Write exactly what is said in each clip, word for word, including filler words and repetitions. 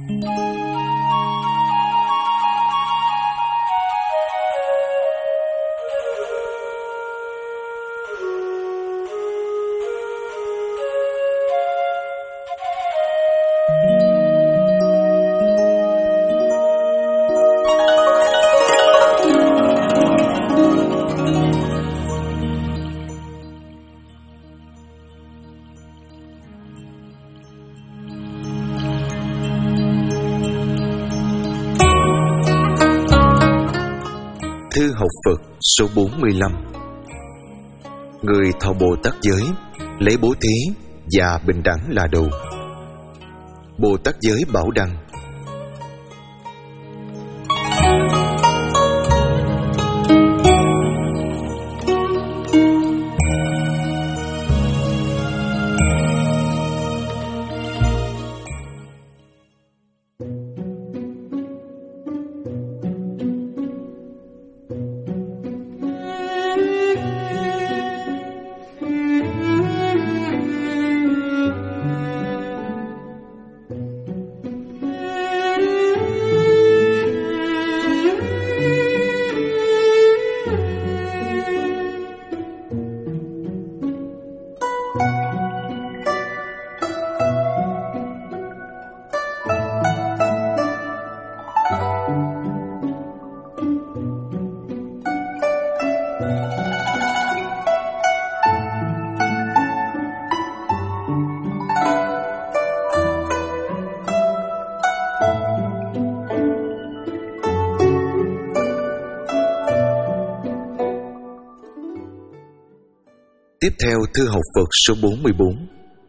Thư học Phật số bốn mươi lăm. Người thọ Bồ Tát giới, lấy bố thí và bình đẳng là đầu. Bồ Tát giới Bảo Đăng. Tiếp theo thư học Phật số bốn mươi bốn.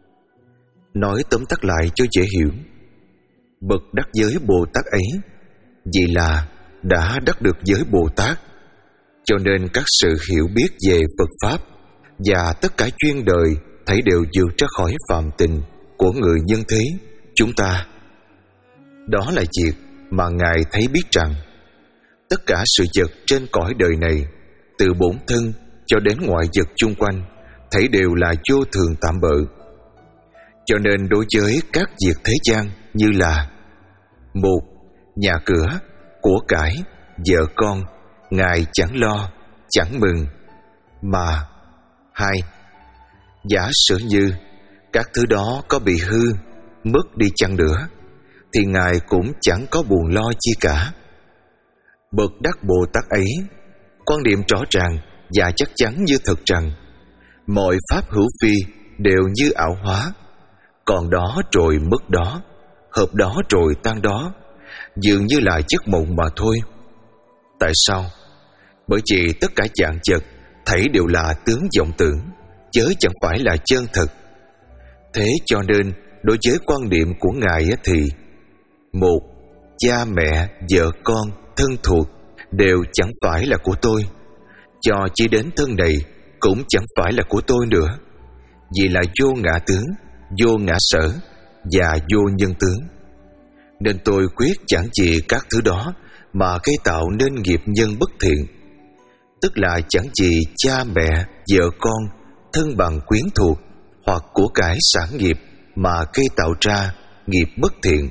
Nói tóm tắt lại cho dễ hiểu. Bậc đắc giới Bồ Tát ấy vì là đã đắc được giới Bồ Tát, cho nên các sự hiểu biết về Phật Pháp và tất cả chuyên đời thấy đều vượt ra khỏi phàm tình của người nhân thế chúng ta. Đó là việc mà Ngài thấy biết rằng tất cả sự vật trên cõi đời này, từ bổn thân cho đến ngoại vật chung quanh, thấy đều là vô thường tạm bợ. Cho nên đối với các việc thế gian như là: một, nhà cửa, của cải, vợ con, Ngài chẳng lo, chẳng mừng. Mà hai, giả sử như các thứ đó có bị hư, mất đi chăng nữa, thì Ngài cũng chẳng có buồn lo chi cả. Bậc đắc Bồ Tát ấy quan niệm rõ ràng và chắc chắn như thật rằng mọi pháp hữu phi đều như ảo hóa, còn đó rồi mất đó, hợp đó rồi tan đó, dường như là giấc mộng mà thôi. Tại sao? Bởi vì tất cả dạng vật thảy đều là tướng vọng tưởng, chớ chẳng phải là chân thật. Thế cho nên đối với quan niệm của Ngài thì: một, cha mẹ, vợ con, thân thuộc đều chẳng phải là của tôi, cho chỉ đến thân này cũng chẳng phải là của tôi nữa, vì là vô ngã tướng, vô ngã sở và vô nhân tướng. Nên tôi quyết chẳng vì các thứ đó mà gây tạo nên nghiệp nhân bất thiện, tức là chẳng vì cha mẹ, vợ con, thân bằng quyến thuộc hoặc của cải sản nghiệp mà gây tạo ra nghiệp bất thiện.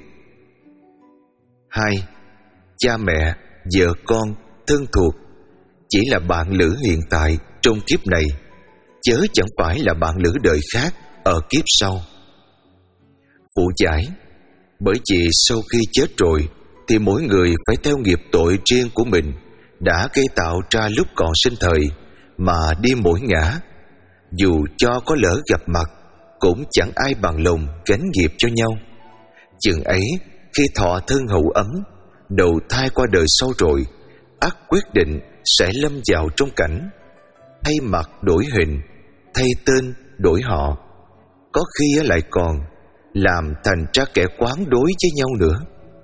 Hai, cha mẹ, vợ con, thân thuộc chỉ là bạn lữ hiện tại trong kiếp này, chớ chẳng phải là bạn lữ đời khác ở kiếp sau. Phụ giải: bởi vì sau khi chết rồi thì mỗi người phải theo nghiệp tội riêng của mình đã gây tạo ra lúc còn sinh thời mà đi mỗi ngã. Dù cho có lỡ gặp mặt cũng chẳng ai bằng lòng gánh nghiệp cho nhau. Chừng ấy khi thọ thân hậu ấm, đầu thai qua đời sau rồi, ắt quyết định sẽ lâm vào trong cảnh thay mặt đổi hình, thay tên đổi họ, có khi lại còn làm thành ra kẻ quán đối với nhau nữa.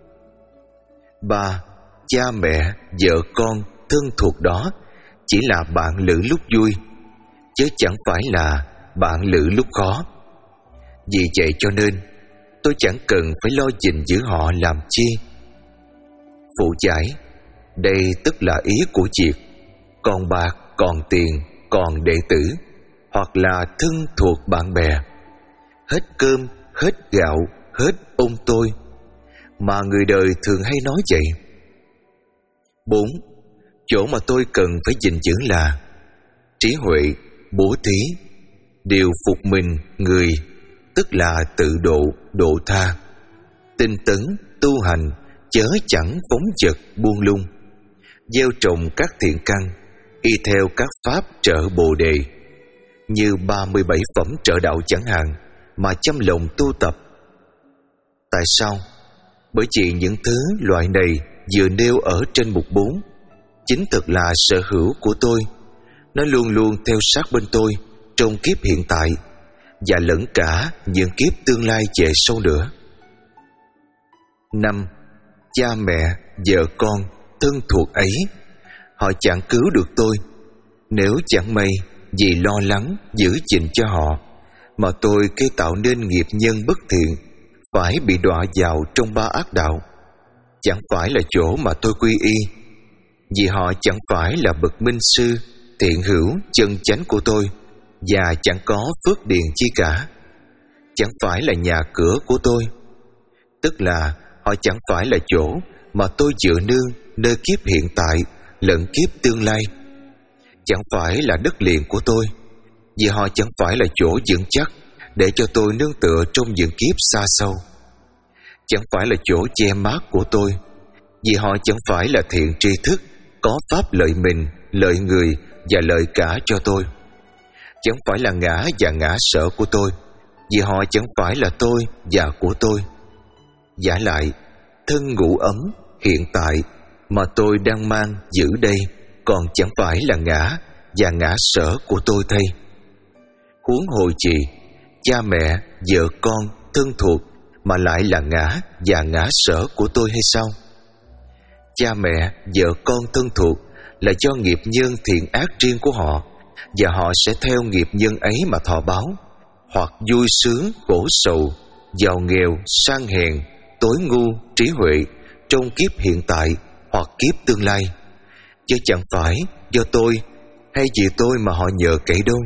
Ba, cha mẹ, vợ con, thân thuộc đó chỉ là bạn lữ lúc vui, chứ chẳng phải là bạn lữ lúc khó. Vì vậy cho nên tôi chẳng cần phải lo gìn giữ họ làm chi. Phụ giải: đây tức là ý của việc còn bạc, còn tiền, còn đệ tử, hoặc là thân thuộc bạn bè, hết cơm, hết gạo, hết ông tôi, mà người đời thường hay nói vậy. Bốn. Chỗ mà tôi cần phải gìn giữ là trí huệ, bố thí, điều phục mình người, tức là tự độ, độ tha, tinh tấn, tu hành, chớ chẳng phóng dật buông lung, gieo trồng các thiện căn, y theo các pháp trợ bồ đề, như ba mươi bảy phẩm trợ đạo chẳng hạn, mà chăm lòng tu tập. Tại sao? Bởi vì những thứ loại này vừa nêu ở trên mục bốn chính thực là sở hữu của tôi. Nó luôn luôn theo sát bên tôi trong kiếp hiện tại và lẫn cả những kiếp tương lai về sau nữa. Năm. Cha mẹ, vợ con, thân thuộc ấy, họ chẳng cứu được tôi. Nếu chẳng may vì lo lắng giữ gìn cho họ mà tôi gây tạo nên nghiệp nhân bất thiện, phải bị đọa vào trong ba ác đạo, chẳng phải là chỗ mà tôi quy y, vì họ chẳng phải là bậc minh sư, thiện hữu, chân chánh của tôi, và chẳng có phước điền chi cả, chẳng phải là nhà cửa của tôi, tức là họ chẳng phải là chỗ mà tôi dựa nương nơi kiếp hiện tại lẫn kiếp tương lai, chẳng phải là đất liền của tôi, vì họ chẳng phải là chỗ vững chắc để cho tôi nương tựa trong những kiếp xa xâu, chẳng phải là chỗ che mát của tôi, vì họ chẳng phải là thiện tri thức có pháp lợi mình, lợi người và lợi cả cho tôi, chẳng phải là ngã và ngã sở của tôi, vì họ chẳng phải là tôi và của tôi. Giả lại, thân ngủ ấm hiện tại mà tôi đang mang giữ đây còn chẳng phải là ngã và ngã sở của tôi thay. Huống hồ gì cha mẹ, vợ con, thân thuộc mà lại là ngã và ngã sở của tôi hay sao? Cha mẹ, vợ con, thân thuộc là do nghiệp nhân thiện ác riêng của họ, và họ sẽ theo nghiệp nhân ấy mà thọ báo, hoặc vui sướng, khổ sầu, giàu nghèo, sang hèn, tối ngu, trí huệ trong kiếp hiện tại hoặc kiếp tương lai, chứ chẳng phải do tôi hay vì tôi mà họ nhờ cậy đâu.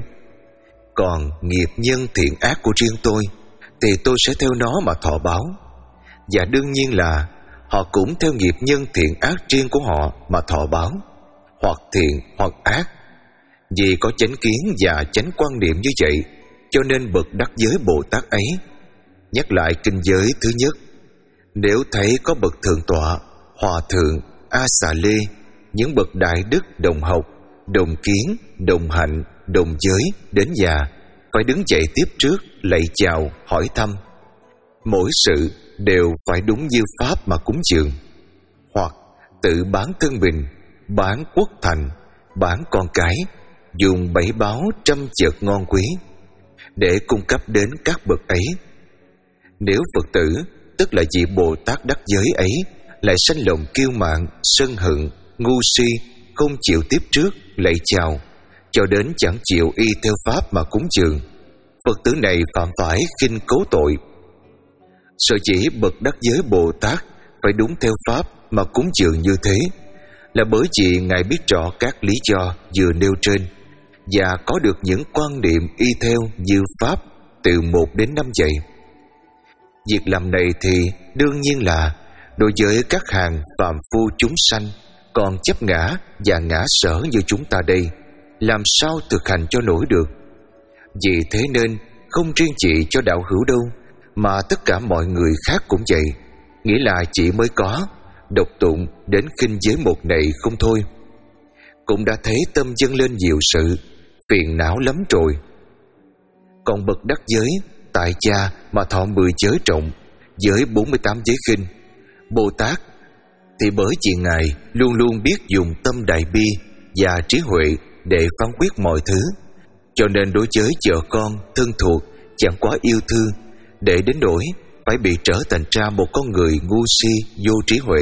Còn nghiệp nhân thiện ác của riêng tôi thì tôi sẽ theo nó mà thọ báo, và đương nhiên là họ cũng theo nghiệp nhân thiện ác riêng của họ mà thọ báo, hoặc thiện hoặc ác. Vì có chánh kiến và chánh quan niệm như vậy, cho nên bậc đắc giới Bồ Tát ấy nhắc lại kinh giới thứ nhất: nếu thấy có bậc thượng tọa, hòa thượng, a xà lê, những bậc đại đức đồng học, đồng kiến, đồng hạnh, đồng giới đến già, phải đứng dậy tiếp trước, lạy chào, hỏi thăm. Mỗi sự đều phải đúng như pháp mà cúng dường, hoặc tự bán thân mình, bán quốc thành, bán con cái, dùng bảy báo trăm chợt ngon quý để cung cấp đến các bậc ấy. Nếu Phật tử, tức là vị Bồ Tát đắc giới ấy, lại sanh lòng kiêu mạn, sân hận, ngu si, không chịu tiếp trước, lạy chào, cho đến chẳng chịu y theo pháp mà cúng dường, Phật tử này phạm phải khinh cấu tội. Sở chỉ bậc đắc giới Bồ Tát phải đúng theo pháp mà cúng dường như thế là bởi vì Ngài biết rõ các lý do vừa nêu trên, và có được những quan niệm y theo như pháp từ một đến năm vậy. Việc làm này thì đương nhiên là đối với các hàng phàm phu chúng sanh còn chấp ngã và ngã sở như chúng ta đây, làm sao thực hành cho nổi được. Vì thế nên không riêng chỉ cho đạo hữu đâu, mà tất cả mọi người khác cũng vậy, nghĩa là chỉ mới có độc tụng đến khinh giới một này không thôi, cũng đã thấy tâm dâng lên nhiều sự phiền não lắm rồi. Còn bậc đắc giới tại gia mà thọ mười giới trọng, với bốn mươi tám giới khinh, Bồ Tát thì bởi vì Ngài luôn luôn biết dùng tâm đại bi và trí huệ để phán quyết mọi thứ, cho nên đối với vợ con, thân thuộc chẳng quá yêu thương, để đến nỗi phải bị trở thành ra một con người ngu si, vô trí huệ.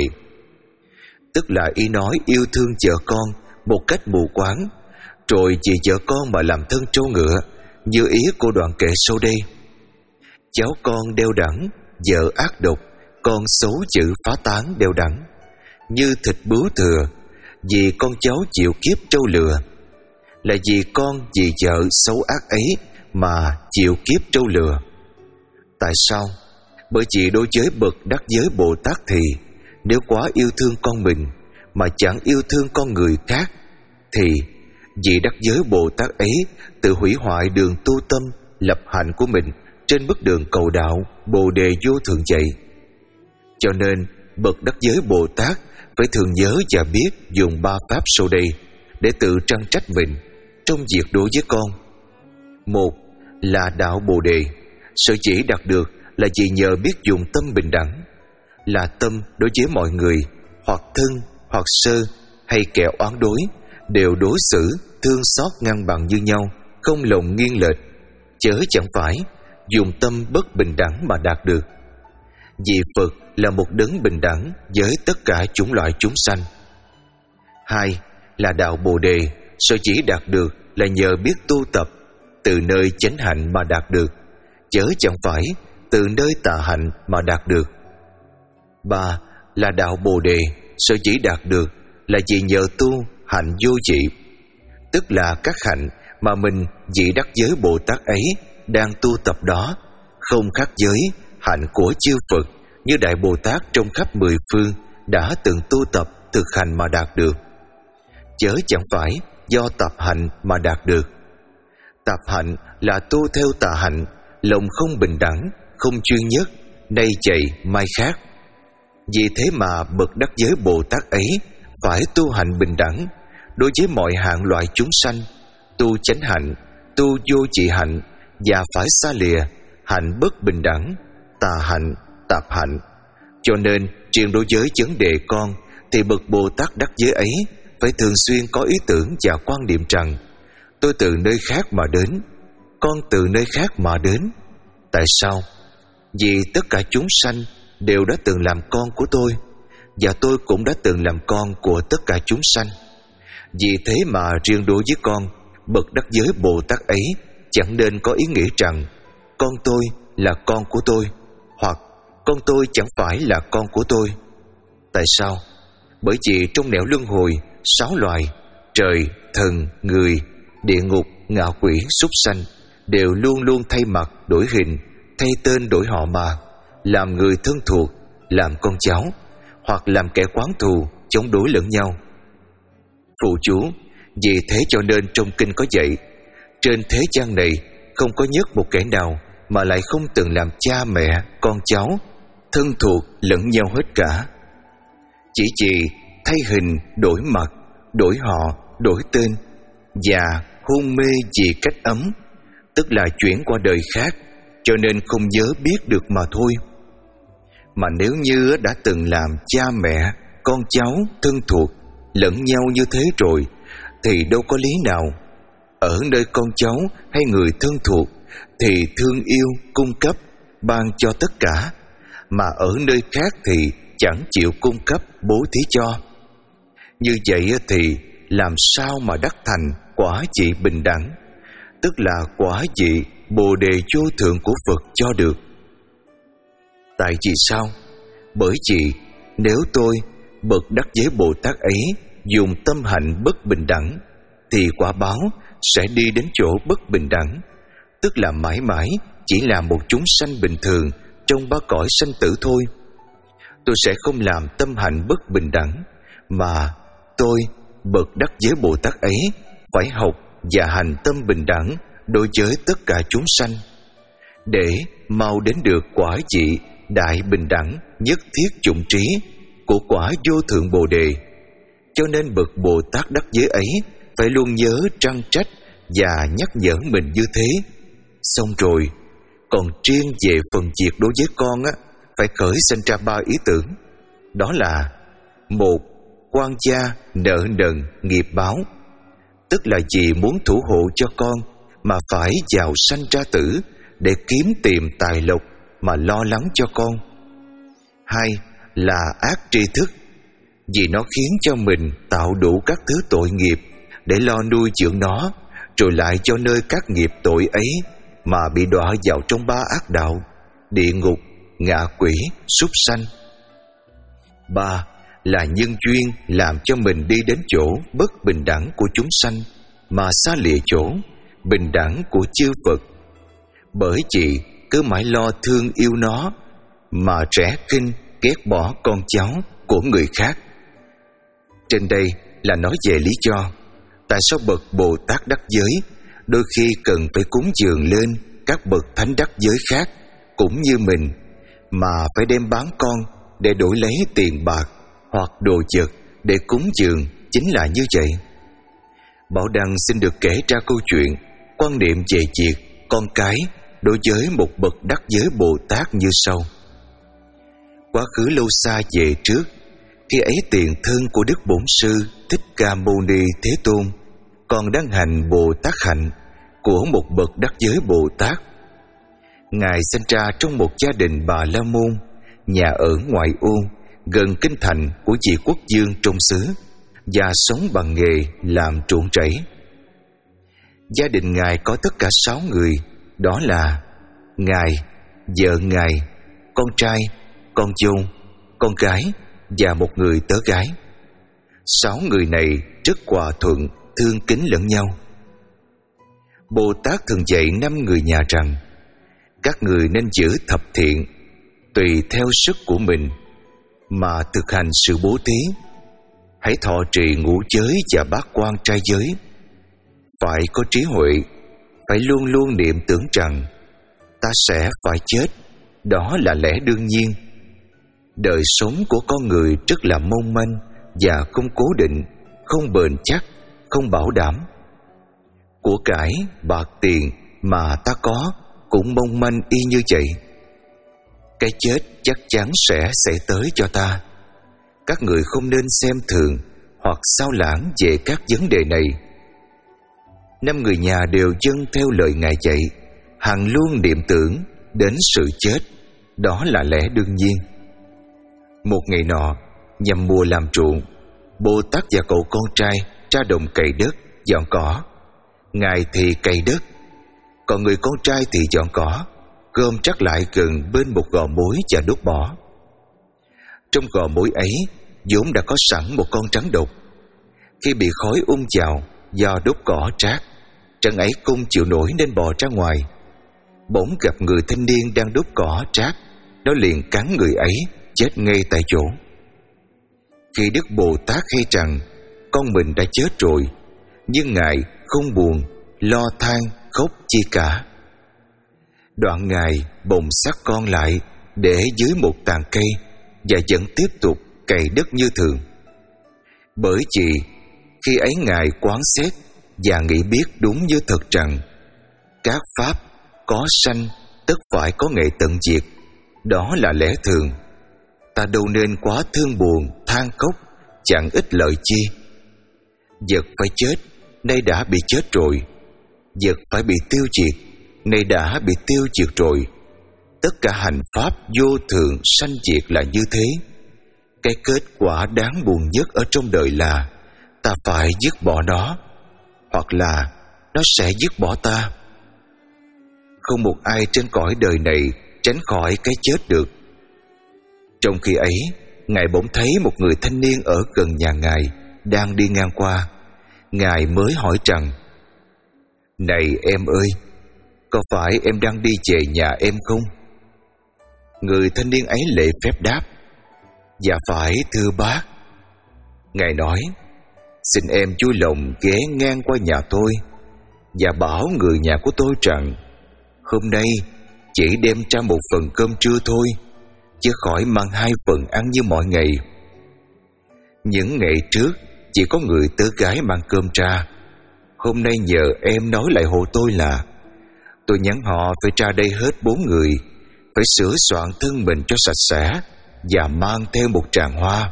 Tức là ý nói yêu thương vợ con một cách mù quáng, rồi vì vợ con mà làm thân trâu ngựa, như ý cô đoạn kệ sau đây: cháu con đeo đẳng, vợ ác độc, con xấu chữ phá tán đeo đẳng, như thịt bướu thừa, vì con cháu chịu kiếp trâu lừa, là vì con vì vợ xấu ác ấy mà chịu kiếp trâu lừa. Tại sao? Bởi vì đối với bậc đắc giới Bồ Tát thì nếu quá yêu thương con mình mà chẳng yêu thương con người khác, thì vị đắc giới Bồ Tát ấy tự hủy hoại đường tu tâm lập hạnh của mình trên bước đường cầu đạo Bồ Đề vô thượng vậy. Cho nên bậc đắc giới Bồ Tát phải thường nhớ và biết dùng ba pháp sau đây để tự trăn trách mình trong việc đối với con. Một là đạo Bồ Đề, sở chỉ đạt được là vì nhờ biết dùng tâm bình đẳng, là tâm đối với mọi người, hoặc thân, hoặc sơ, hay kẻ oán đối, đều đối xử thương xót ngang bằng như nhau, không lòng nghiêng lệch, chớ chẳng phải dùng tâm bất bình đẳng mà đạt được. Vì Phật là một đấng bình đẳng với tất cả chủng loại chúng sanh. Hai là đạo Bồ Đề, sở chỉ đạt được là nhờ biết tu tập từ nơi chánh hạnh mà đạt được, chớ chẳng phải từ nơi tà hạnh mà đạt được. Ba là đạo Bồ Đề, sở chỉ đạt được là vì nhờ tu hạnh vô dị, tức là các hạnh mà mình vị đắc giới Bồ Tát ấy đang tu tập đó không khác với hạnh của chư Phật như Đại Bồ Tát trong khắp mười phương đã từng tu tập thực hành mà đạt được, chớ chẳng phải do tập hạnh mà đạt được. Tập hạnh là tu theo tà hạnh, lòng không bình đẳng, không chuyên nhất, nay chạy mai khác. Vì thế mà bậc đắc giới Bồ Tát ấy phải tu hạnh bình đẳng đối với mọi hạng loại chúng sanh, tu chánh hạnh, tu vô trị hạnh, và phải xa lìa hạnh bất bình đẳng, tà hạnh, tạp hạnh. Cho nên riêng đối với vấn đề con thì bậc Bồ Tát đắc giới ấy phải thường xuyên có ý tưởng và quan niệm rằng tôi từ nơi khác mà đến, con từ nơi khác mà đến. Tại sao? Vì tất cả chúng sanh đều đã từng làm con của tôi, và tôi cũng đã từng làm con của tất cả chúng sanh. Vì thế mà riêng đối với con, bậc đắc giới Bồ Tát ấy chẳng nên có ý nghĩ rằng con tôi là con của tôi, hoặc con tôi chẳng phải là con của tôi. Tại sao? Bởi vì trong nẻo luân hồi, sáu loài trời, thần, người, địa ngục, ngạ quỷ, súc sanh đều luôn luôn thay mặt, đổi hình, thay tên, đổi họ mà làm người thân thuộc, làm con cháu, hoặc làm kẻ oán thù, chống đối lẫn nhau. Phụ chú, vì thế cho nên trong kinh có dạy, trên thế gian này không có nhất một kẻ nào mà lại không từng làm cha mẹ, con cháu, thân thuộc lẫn nhau hết cả. Chỉ vì thay hình, đổi mặt, đổi họ, đổi tên và hôn mê vì cách ấm, tức là chuyển qua đời khác, cho nên không nhớ biết được mà thôi. Mà nếu như đã từng làm cha mẹ, con cháu, thân thuộc lẫn nhau như thế rồi, thì đâu có lý nào ở nơi con cháu hay người thân thuộc thì thương yêu, cung cấp, ban cho tất cả, mà ở nơi khác thì chẳng chịu cung cấp, bố thí cho. Như vậy thì làm sao mà đắc thành quả vị bình đẳng, tức là quả vị Bồ Đề vô thượng của Phật cho được. Tại vì sao? Bởi vì nếu tôi, bậc đắc giới Bồ Tát ấy, dùng tâm hạnh bất bình đẳng, thì quả báo sẽ đi đến chỗ bất bình đẳng, tức là mãi mãi chỉ là một chúng sanh bình thường trong ba cõi sanh tử thôi. Tôi sẽ không làm tâm hạnh bất bình đẳng, mà tôi, bậc đắc giới Bồ Tát ấy, phải học và hành tâm bình đẳng đối với tất cả chúng sanh, để mau đến được quả vị đại bình đẳng nhất thiết chủng trí của quả vô thượng Bồ Đề. Cho nên bậc Bồ Tát đắc giới ấy phải luôn nhớ trăn trách và nhắc nhở mình như thế. Xong rồi, còn riêng về phần việc đối với con á, phải khởi sinh ra ba ý tưởng. Đó là: một, quan gia nợ nần nghiệp báo, tức là vì muốn thủ hộ cho con mà phải giàu sanh ra tử để kiếm tìm tài lộc mà lo lắng cho con. Hai là ác tri thức, vì nó khiến cho mình tạo đủ các thứ tội nghiệp để lo nuôi dưỡng nó, rồi lại cho nơi các nghiệp tội ấy mà bị đọa vào trong ba ác đạo: địa ngục, ngạ quỷ, súc sanh. Ba là nhân duyên làm cho mình đi đến chỗ bất bình đẳng của chúng sanh mà xa lìa chỗ bình đẳng của chư Phật. Bởi vì cứ mãi lo thương yêu nó mà rẻ khinh ghét bỏ con cháu của người khác. Trên đây là nói về lý do tại sao bậc Bồ Tát đắc giới đôi khi cần phải cúng dường lên các bậc thánh đắc giới khác cũng như mình, mà phải đem bán con để đổi lấy tiền bạc hoặc đồ vật để cúng dường chính là như vậy. Bảo Đăng xin được kể ra câu chuyện quan niệm về việc con cái đối với một bậc đắc giới Bồ Tát như sau. Quá khứ lâu xa về trước, khi ấy tiền thân của Đức Bổn Sư Thích Ca Mâu Ni Thế Tôn còn đang hành Bồ Tát hạnh của một bậc đắc giới Bồ Tát. Ngài sinh ra trong một gia đình Bà La Môn, nhà ở ngoại ô gần kinh thành của vị quốc vương trong xứ, và sống bằng nghề làm ruộng rẫy. Gia đình Ngài có tất cả sáu người, đó là Ngài, vợ Ngài, con trai, con dâu, con gái và một người tớ gái. Sáu người này rất hòa thuận, thương kính lẫn nhau. Bồ Tát thường dạy năm người nhà rằng các người nên giữ thập thiện tùy theo sức của mình mà thực hành sự bố thí. Hãy thọ trì ngũ giới và bát quan trai giới. Phải có trí huệ, phải luôn luôn niệm tưởng rằng ta sẽ phải chết, đó là lẽ đương nhiên. Đời sống của con người rất là mong manh và không cố định, không bền chắc, không bảo đảm. Của cải, bạc tiền mà ta có cũng mong manh y như vậy. Cái chết chắc chắn sẽ xảy tới cho ta. Các người không nên xem thường hoặc sao lãng về các vấn đề này. Năm người nhà đều dâng theo lời Ngài dạy, hằng luôn niệm tưởng đến sự chết, đó là lẽ đương nhiên. Một ngày nọ, nhằm mùa làm ruộng, Bồ Tát và cậu con trai ra đồng cày đất, dọn cỏ. Ngài thì cày đất, còn người con trai thì dọn cỏ, gom trắc lại gần bên một gò mối và đốt bỏ. Trong gò mối ấy vốn đã có sẵn một con rắn độc. Khi bị khói ung vào do đốt cỏ trát, rắn ấy không chịu nổi nên bò ra ngoài. Bỗng gặp người thanh niên đang đốt cỏ trát, nó liền cắn người ấy, chết ngay tại chỗ. Khi Đức Bồ Tát hay rằng con mình đã chết rồi, nhưng Ngài không buồn, lo than, khóc chi cả. Đoạn Ngài bồng xác con lại để dưới một tàn cây và vẫn tiếp tục cày đất như thường. Bởi vì khi ấy Ngài quán xét và nghĩ biết đúng như thật rằng các pháp có sanh tất phải có ngày tận diệt, đó là lẽ thường. Ta đâu nên quá thương buồn, than khóc, chẳng ích lợi chi. Vật phải chết, nay đã bị chết rồi. Vật phải bị tiêu diệt, nay đã bị tiêu diệt rồi. Tất cả hành pháp vô thường sanh diệt là như thế. Cái kết quả đáng buồn nhất ở trong đời là ta phải dứt bỏ nó, hoặc là nó sẽ dứt bỏ ta. Không một ai trên cõi đời này tránh khỏi cái chết được. Trong khi ấy, Ngài bỗng thấy một người thanh niên ở gần nhà Ngài đang đi ngang qua. Ngài mới hỏi rằng: "Này em ơi, có phải em đang đi về nhà em không?" Người thanh niên ấy lễ phép đáp: "Dạ phải thưa bác." Ngài nói: "Xin em vui lòng ghé ngang qua nhà tôi và bảo người nhà của tôi rằng hôm nay chỉ đem ra một phần cơm trưa thôi, chứ khỏi mang hai phần ăn như mọi ngày. Những ngày trước chỉ có người tớ gái mang cơm ra. Hôm nay nhờ em nói lại hộ tôi là tôi nhắn họ phải ra đây hết bốn người, phải sửa soạn thân mình cho sạch sẽ và mang theo một tràng hoa."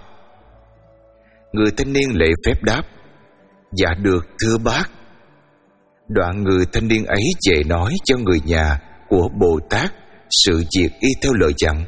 Người thanh niên lễ phép đáp: "Dạ được thưa bác." Đoạn người thanh niên ấy về nói cho người nhà của Bồ Tát sự việc y theo lời dặn.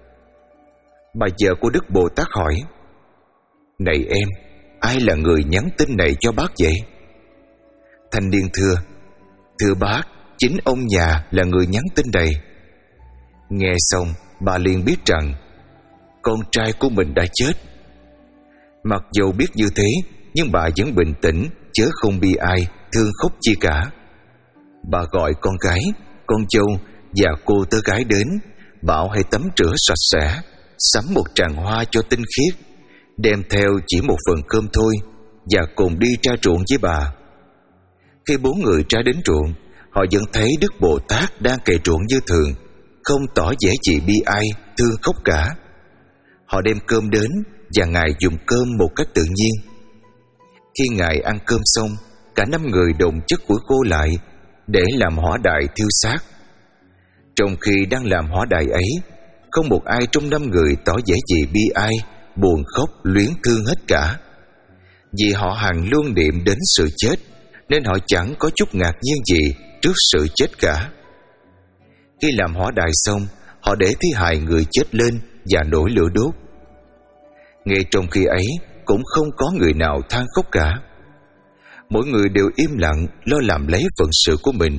Bà vợ của Đức Bồ Tát hỏi: "Này em, ai là người nhắn tin này cho bác vậy?" Thanh niên thưa: "Thưa bác, chính ông nhà là người nhắn tin này." Nghe xong, bà liền biết rằng con trai của mình đã chết. Mặc dù biết như thế, nhưng bà vẫn bình tĩnh, chớ không bi ai, thương khóc chi cả. Bà gọi con gái, con dâu và cô tớ gái đến bảo hãy tắm rửa sạch sẽ, sắm một tràng hoa cho tinh khiết, đem theo chỉ một phần cơm thôi, và cùng đi ra ruộng với bà. Khi bốn người ra đến ruộng, họ vẫn thấy Đức Bồ Tát đang cày ruộng như thường, không tỏ vẻ gì bi ai, thương khóc cả. Họ đem cơm đến và Ngài dùng cơm một cách tự nhiên. Khi Ngài ăn cơm xong, cả năm người độn chất củi khô lại để làm hỏa đài thiêu xác. Trong khi đang làm hỏa đài ấy, không một ai trong năm người tỏ vẻ gì bi ai, buồn khóc, luyến thương hết cả. Vì họ hằng luôn niệm đến sự chết, nên họ chẳng có chút ngạc nhiên gì trước sự chết cả. Khi làm hỏa đài xong, họ để thi hài người chết lên và nổi lửa đốt. Ngay trong khi ấy, cũng không có người nào than khóc cả. Mỗi người đều im lặng lo làm lấy phận sự của mình.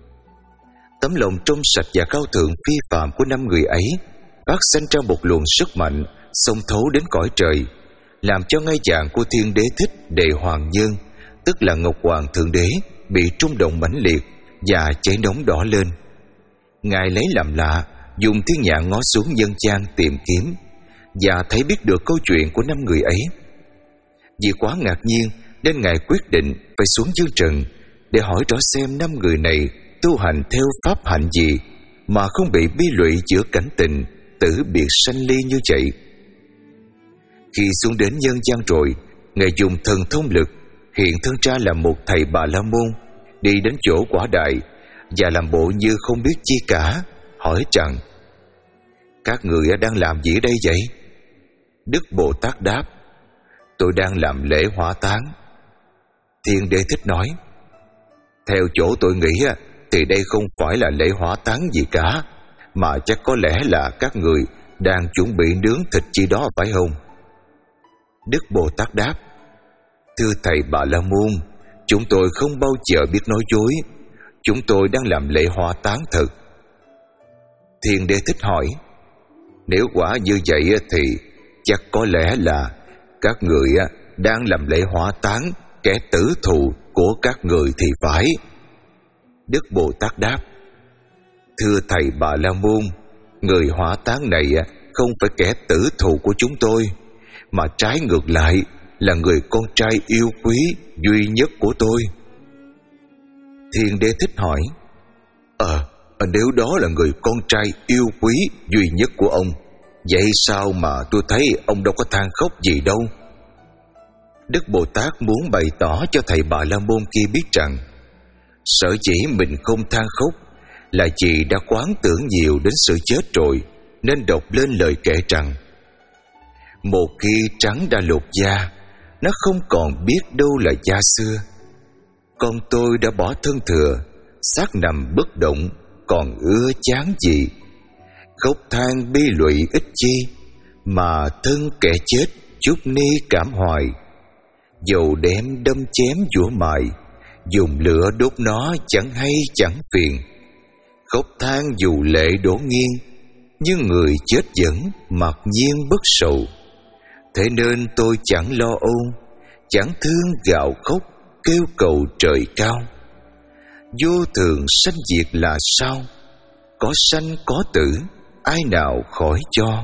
Tấm lòng trong sạch và cao thượng phi phàm của năm người ấy phát sinh ra một luồng sức mạnh xông thấu đến cõi trời, làm cho ngai vàng của Thiên Đế Thích Đệ Hoàng Nhân, tức là Ngọc Hoàng Thượng Đế, bị rung động mãnh liệt và cháy nóng đỏ lên. Ngài lấy làm lạ, dùng thiên nhãn ngó xuống nhân gian tìm kiếm, và thấy biết được câu chuyện của năm người ấy. Vì quá ngạc nhiên nên Ngài quyết định phải xuống dương trần để hỏi rõ xem năm người này tu hành theo pháp hạnh gì mà không bị bi lụy giữa cảnh tình tử biệt sanh ly như vậy. Khi xuống đến nhân gian rồi, Ngài dùng thần thông lực hiện thân ra là một thầy Bà La Môn, đi đến chỗ quả đài và làm bộ như không biết chi cả, hỏi rằng: các người đang làm gì ở đây vậy? Đức Bồ Tát đáp: tôi đang làm lễ hỏa táng. Thiên Đế Thích nói: theo chỗ tôi nghĩ thì đây không phải là lễ hỏa táng gì cả, mà chắc có lẽ là các người đang chuẩn bị nướng thịt chi đó phải không? Đức Bồ Tát đáp: thưa thầy Bà La Môn, chúng tôi không bao giờ biết nói dối, chúng tôi đang làm lễ hỏa táng thật. Thiên Đế Thích hỏi: nếu quả như vậy thì chắc có lẽ là các người đang làm lễ hỏa táng kẻ tử thù của các người thì phải. Đức Bồ Tát đáp: thưa thầy Bà La Môn, người hỏa táng này không phải kẻ tử thù của chúng tôi, mà trái ngược lại là người con trai yêu quý duy nhất của tôi. Thiên Đế Thích hỏi: Ờ, nếu đó là người con trai yêu quý duy nhất của ông, vậy sao mà tôi thấy ông đâu có than khóc gì đâu? Đức Bồ Tát muốn bày tỏ cho thầy Bà La Môn kia biết rằng sở dĩ mình không than khóc là vì đã quán tưởng nhiều đến sự chết rồi, nên đọc lên lời kể rằng: một khi trắng đã lột da, nó không còn biết đâu là da xưa. Con tôi đã bỏ thân thừa, xác nằm bất động, còn ưa chán gì. Khóc than bi lụy ích chi, mà thân kẻ chết chút ni cảm hoài. Dầu đem đâm chém dũa mài, dùng lửa đốt nó chẳng hay chẳng phiền. Khóc than dù lệ đổ nghiêng, nhưng người chết vẫn mặc nhiên bất sầu. Thế nên tôi chẳng lo âu, chẳng thương gạo khóc, kêu cầu trời cao. Vô thường sanh diệt là sao? Có sanh có tử, ai nào khỏi cho?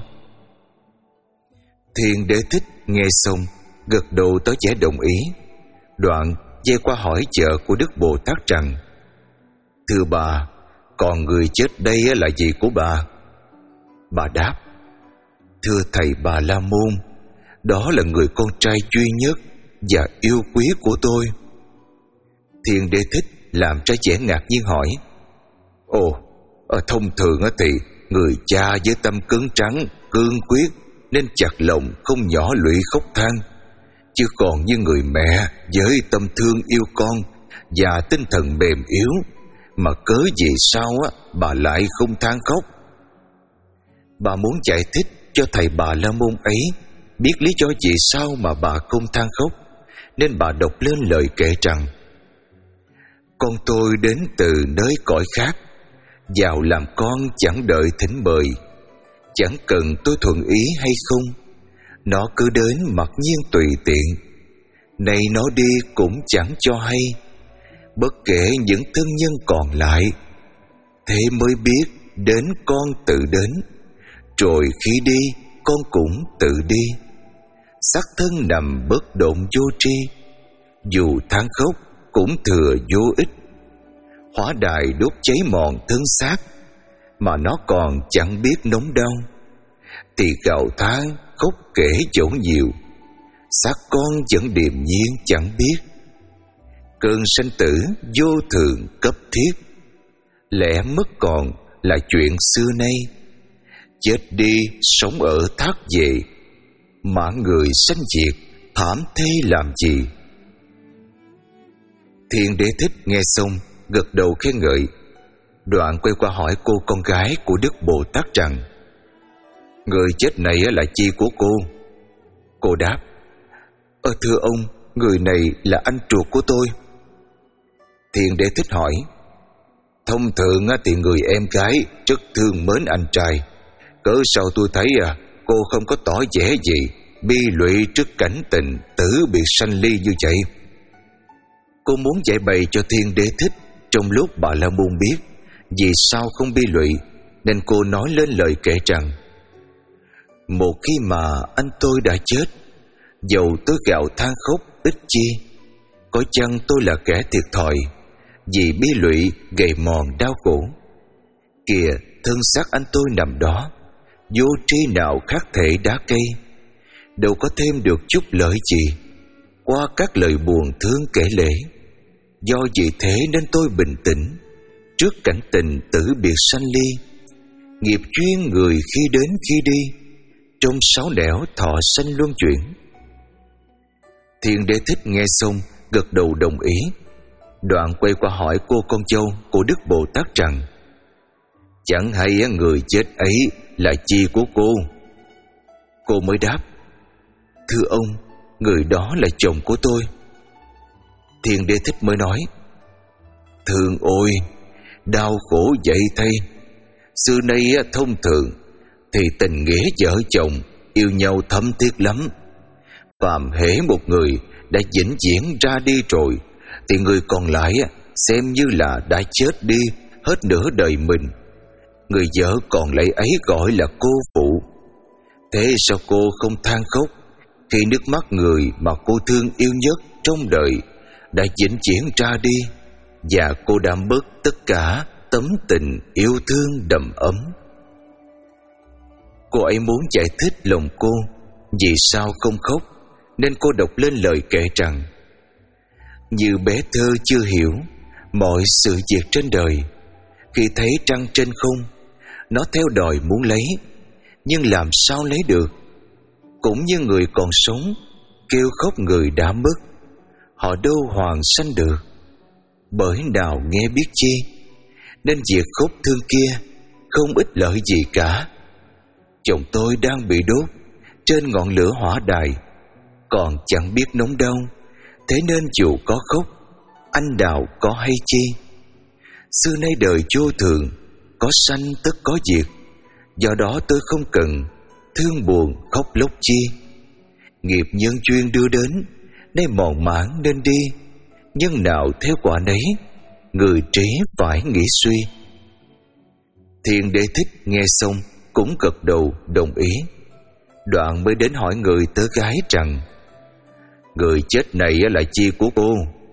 Thiên Đế Thích nghe xong gật đầu tỏ vẻ đồng ý. Đoạn dây qua hỏi vợ của Đức Bồ Tát rằng: thưa bà, còn người chết đây là gì của bà? Bà đáp: thưa thầy Bà La Môn, đó là người con trai duy nhất và yêu quý của tôi. Thiên Đế Thích làm ra vẻ ngạc nhiên hỏi: ồ, thông thường thì người cha với tâm cứng trắng, cương quyết nên chặt lòng không nhỏ lụy khóc than, chứ còn như người mẹ với tâm thương yêu con và tinh thần mềm yếu, mà cớ gì sao á bà lại không than khóc? Bà muốn giải thích cho thầy Bà La Môn ấy biết lý do vì sao mà bà không than khóc, nên bà đọc lên lời kể rằng: con tôi đến từ nơi cõi khác, vào làm con chẳng đợi thỉnh mời, chẳng cần tôi thuận ý hay không, nó cứ đến mặc nhiên tùy tiện. Nay nó đi cũng chẳng cho hay, bất kể những thân nhân còn lại. Thế mới biết đến con tự đến, rồi khi đi con cũng tự đi. Xác thân nằm bất động vô tri, dù than khóc cũng thừa vô ích. Hỏa đài đốt cháy mòn thân xác, mà nó còn chẳng biết nóng đau. Thì gào than khóc kể dẫu nhiều, xác con vẫn điềm nhiên chẳng biết. Cơn sanh tử vô thường cấp thiết, lẽ mất còn là chuyện xưa nay. Chết đi sống ở thác về, mà người sanh diệt thảm thế làm gì? Thiên Đế Thích nghe xong gật đầu khen ngợi, đoạn quay qua hỏi cô con gái của Đức Bồ Tát rằng: người chết này là chi của cô? Cô đáp: Ờ thưa ông, người này là anh ruột của tôi. Thiên Đế Thích hỏi: thông thường thì người em gái rất thương mến anh trai, cớ sao tôi thấy à cô không có tỏ vẻ gì bi lụy trước cảnh tình tử biệt sanh ly như vậy? Cô muốn giải bày cho Thiên Đế Thích trong lúc Bà La Môn biết vì sao không bi lụy, nên cô nói lên lời kể rằng: một khi mà anh tôi đã chết, dầu tôi gạo than khóc ít chi, có chăng tôi là kẻ thiệt thòi vì bi lụy gầy mòn đau khổ. Kìa, thân xác anh tôi nằm đó, vô tri nào khác thể đá cây, đâu có thêm được chút lợi gì qua các lời buồn thương kể lể. Do vì thế nên tôi bình tĩnh trước cảnh tình tử biệt sanh ly. Nghiệp duyên người khi đến khi đi, trong sáu nẻo thọ sanh luân chuyển. Thiên Đế Thích nghe xong gật đầu đồng ý, đoạn quay qua hỏi cô con dâu của Đức Bồ Tát rằng: chẳng hay người chết ấy là chi của cô? Cô mới đáp: thưa ông, người đó là chồng của tôi. Thiên Đế Thích mới nói: thương ôi, đau khổ vậy thay. Xưa nay thông thường thì tình nghĩa vợ chồng yêu nhau thấm thiết lắm. Phàm hễ một người đã vĩnh viễn ra đi rồi, thì người còn lại xem như là đã chết đi hết nửa đời mình. Người vợ còn lại ấy gọi là cô phụ. Thế sao cô không than khóc khi nước mắt người mà cô thương yêu nhất trong đời đã vĩnh viễn ra đi, và cô đã mất tất cả tấm tình yêu thương đầm ấm? Cô ấy muốn giải thích lòng cô vì sao không khóc, nên cô đọc lên lời kể rằng: như bé thơ chưa hiểu mọi sự việc trên đời, khi thấy trăng trên không, nó theo đòi muốn lấy, nhưng làm sao lấy được. Cũng như người còn sống kêu khóc người đã mất, họ đâu hoàn sanh được. Bởi nào nghe biết chi, nên việc khóc thương kia không ích lợi gì cả. Chồng tôi đang bị đốt trên ngọn lửa hỏa đài, còn chẳng biết nóng đau, thế nên dù có khóc, anh đào có hay chi. Xưa nay đời vô thường, có sanh tất có diệt, do đó tôi không cần thương buồn khóc lóc chi. Nghiệp nhân duyên đưa đến, nay mòn mãn nên đi, nhân nào theo quả nấy, người trí phải nghĩ suy. Thiên Đế Thích nghe xong cũng gật đầu đồng ý, đoạn mới đến hỏi người tớ gái rằng: người chết này là chi của cô?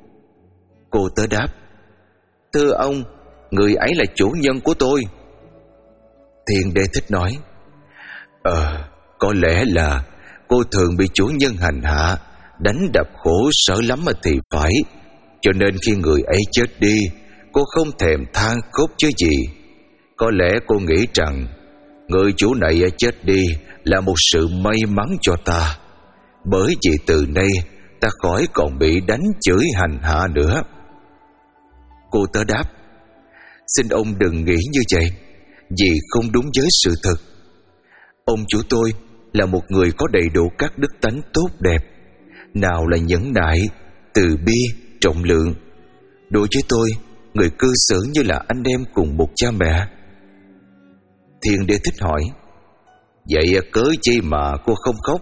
Cô tớ đáp: thưa ông, người ấy là chủ nhân của tôi. Thiên Đế Thích nói: Ờ, có lẽ là cô thường bị chủ nhân hành hạ, đánh đập khổ sở lắm mà thì phải. Cho nên khi người ấy chết đi, cô không thèm than khóc chứ gì. Có lẽ cô nghĩ rằng người chủ này chết đi là một sự may mắn cho ta, bởi vì từ nay ta khỏi còn bị đánh chửi hành hạ nữa. Cô tớ đáp: xin ông đừng nghĩ như vậy, vì không đúng với sự thật. Ông chủ tôi là một người có đầy đủ các đức tánh tốt đẹp, nào là nhẫn nại, từ bi, trọng lượng. Đối với tôi, người cư xử như là anh em cùng một cha mẹ. Thiên Đế Thích hỏi: vậy cớ chi mà cô không khóc?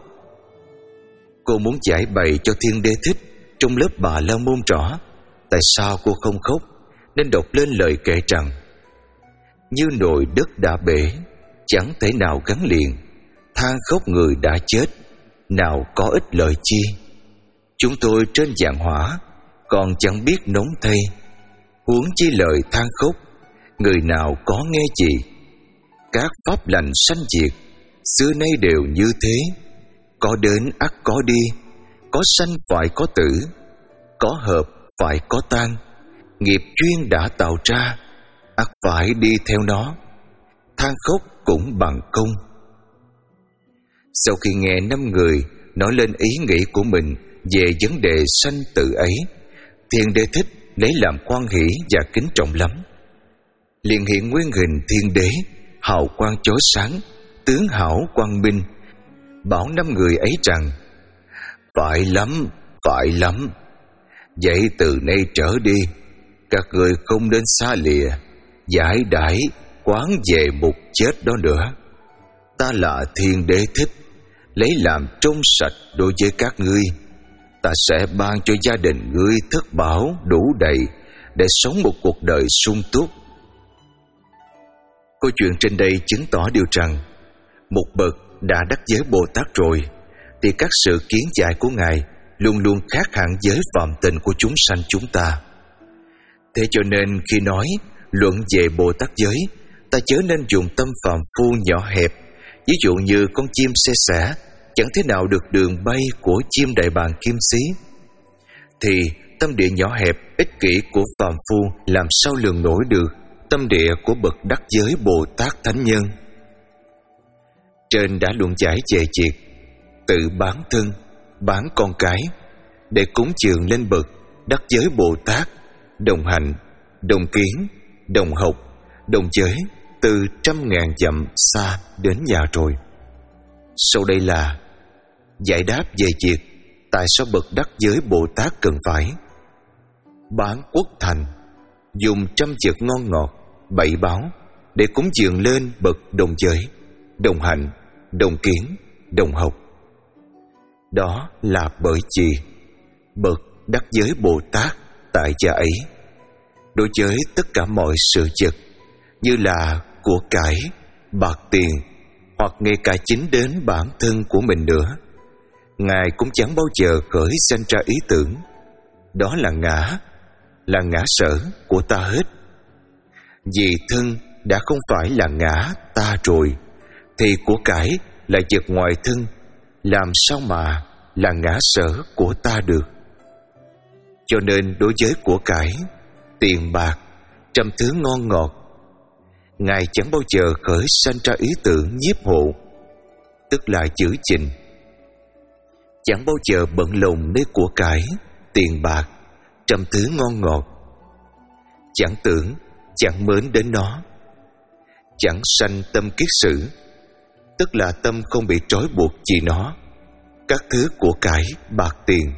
Cô muốn giải bày cho Thiên Đế Thích trong lớp Bà La Môn rõ tại sao cô không khóc, nên đọc lên lời kể rằng: như nồi đất đã bể, chẳng thể nào gắn liền. Than khóc người đã chết, nào có ích lợi chi. Chúng tôi trên giàn hỏa, còn chẳng biết nóng thay, huống chi lời than khóc, người nào có nghe gì. Các pháp lành sanh diệt, xưa nay đều như thế. Có đến ắt có đi, có sanh phải có tử, có hợp phải có tan. Nghiệp duyên đã tạo ra, ắt phải đi theo nó. Than khóc cũng bằng công. Sau khi nghe năm người nói lên ý nghĩ của mình về vấn đề sanh tử ấy, Thiên Đế Thích lấy làm hoan hỷ và kính trọng lắm. Liền hiện nguyên hình Thiên Đế, hào quang chói sáng, tướng hảo quang minh, bảo năm người ấy rằng: phải lắm, phải lắm. Vậy từ nay trở đi, các người không nên xa lìa, giải đãi, quán về mục chết đó nữa. Ta là Thiên Đế Thích, lấy làm trong sạch đối với các ngươi. Ta sẽ ban cho gia đình ngươi thất bảo đủ đầy để sống một cuộc đời sung túc. Câu chuyện trên đây chứng tỏ điều rằng, một bậc đã đắc giới Bồ Tát rồi, thì các sự kiến giải của Ngài luôn luôn khác hẳn với phạm tình của chúng sanh chúng ta. Thế cho nên khi nói luận về Bồ Tát giới, ta chớ nên dùng tâm phàm phu nhỏ hẹp. Ví dụ như con chim xe sẻ chẳng thế nào được đường bay của chim đại bàng kim xí, thì tâm địa nhỏ hẹp ích kỷ của phàm phu làm sao lường nổi được tâm địa của bậc đắc giới Bồ Tát Thánh Nhân. Trên đã luận giải về việc tự bán thân, bán con cái để cúng dường lên bậc đắc giới Bồ Tát, đồng hành, đồng kiến, đồng học, đồng giới từ trăm ngàn dặm xa đến nhà rồi. Sau đây là giải đáp về việc tại sao bậc đắc giới Bồ Tát cần phải bán quốc thành, dùng trăm vật ngon ngọt, bảy báo để cúng dường lên bậc đồng giới, đồng hành, đồng kiến, đồng học. Đó là bởi vì bậc đắc giới Bồ Tát tại gia ấy, đối với tất cả mọi sự vật như là của cải, bạc tiền, hoặc ngay cả chính đến bản thân của mình nữa, Ngài cũng chẳng bao giờ khởi sanh ra ý tưởng đó là ngã, là ngã sở của ta hết. Vì thân đã không phải là ngã ta rồi, thì của cải là vật ngoài thân, làm sao mà là ngã sở của ta được. Cho nên đối với của cải, tiền bạc, trăm thứ ngon ngọt, Ngài chẳng bao giờ khởi sanh ra ý tưởng nhiếp hộ, tức là giữ gìn. Chẳng bao giờ bận lòng nơi của cải, tiền bạc, trăm thứ ngon ngọt. Chẳng tưởng, chẳng mến đến nó. Chẳng sanh tâm kiết sử, tức là tâm không bị trói buộc vì nó, các thứ của cải, bạc tiền.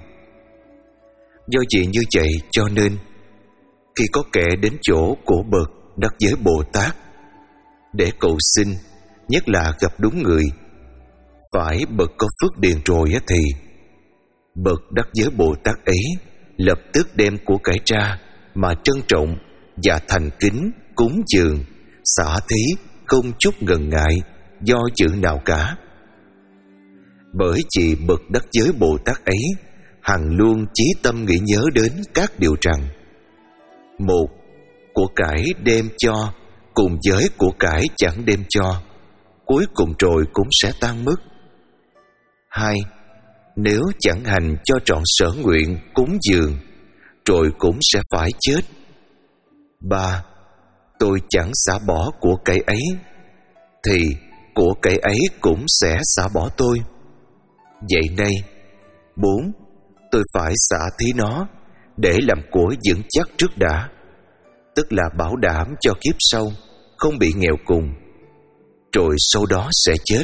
Do vậy như vậy cho nên, khi có kẻ đến chỗ của bậc đắc giới Bồ Tát để cầu xin, nhất là gặp đúng người, phải bậc có phước điền rồi thì bậc đắc giới Bồ Tát ấy lập tức đem của cải ra mà trân trọng và thành kính cúng dường, xả thí không chút ngần ngại do chữ nào cả. Bởi vì bậc đắc giới Bồ Tát ấy hằng luôn chí tâm nghĩ nhớ đến các điều rằng: một, của cải đem cho cùng với của cải chẳng đem cho, cuối cùng rồi cũng sẽ tan mất. Hai, nếu chẳng hành cho trọn sở nguyện cúng dường, rồi cũng sẽ phải chết. Ba, tôi chẳng xả bỏ của cải ấy, thì của cải ấy cũng sẽ xả bỏ tôi. Vậy nay, bốn, tôi phải xả thí nó để làm của vững chắc trước đã, tức là bảo đảm cho kiếp sau không bị nghèo cùng, rồi sau đó sẽ chết.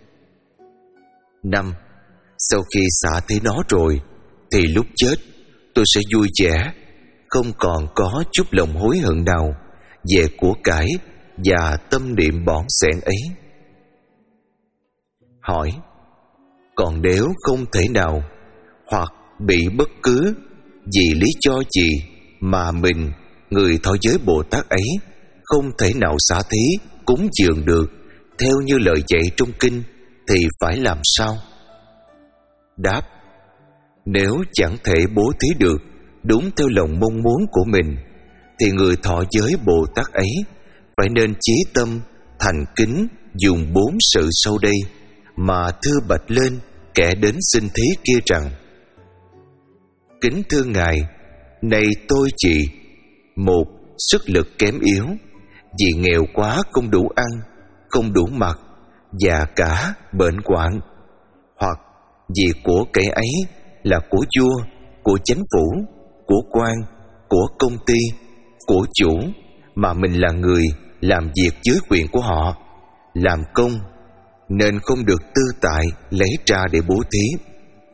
Năm, sau khi xả thí nó rồi, thì lúc chết tôi sẽ vui vẻ, không còn có chút lòng hối hận nào về của cải và tâm niệm bỏn xẻn ấy. Hỏi: còn nếu không thể nào, hoặc bị bất cứ vì lý do gì mà mình, người thọ giới Bồ Tát ấy, không thể nào xả thí, cúng dường được theo như lời dạy trong kinh, thì phải làm sao? Đáp: nếu chẳng thể bố thí được đúng theo lòng mong muốn của mình, thì người thọ giới Bồ Tát ấy phải nên chí tâm thành kính dùng bốn sự sau đây mà thưa bạch lên kẻ đến xin thí kia rằng: kính thưa Ngài, này tôi chị, một, sức lực kém yếu, vì nghèo quá không đủ ăn, không đủ mặc, già cả bệnh hoạn, hoặc vì của cải ấy là của vua, của chánh phủ, của quan, của công ty, của chủ, mà mình là người làm việc dưới quyền của họ, làm công, nên không được tư tại lấy ra để bố thí.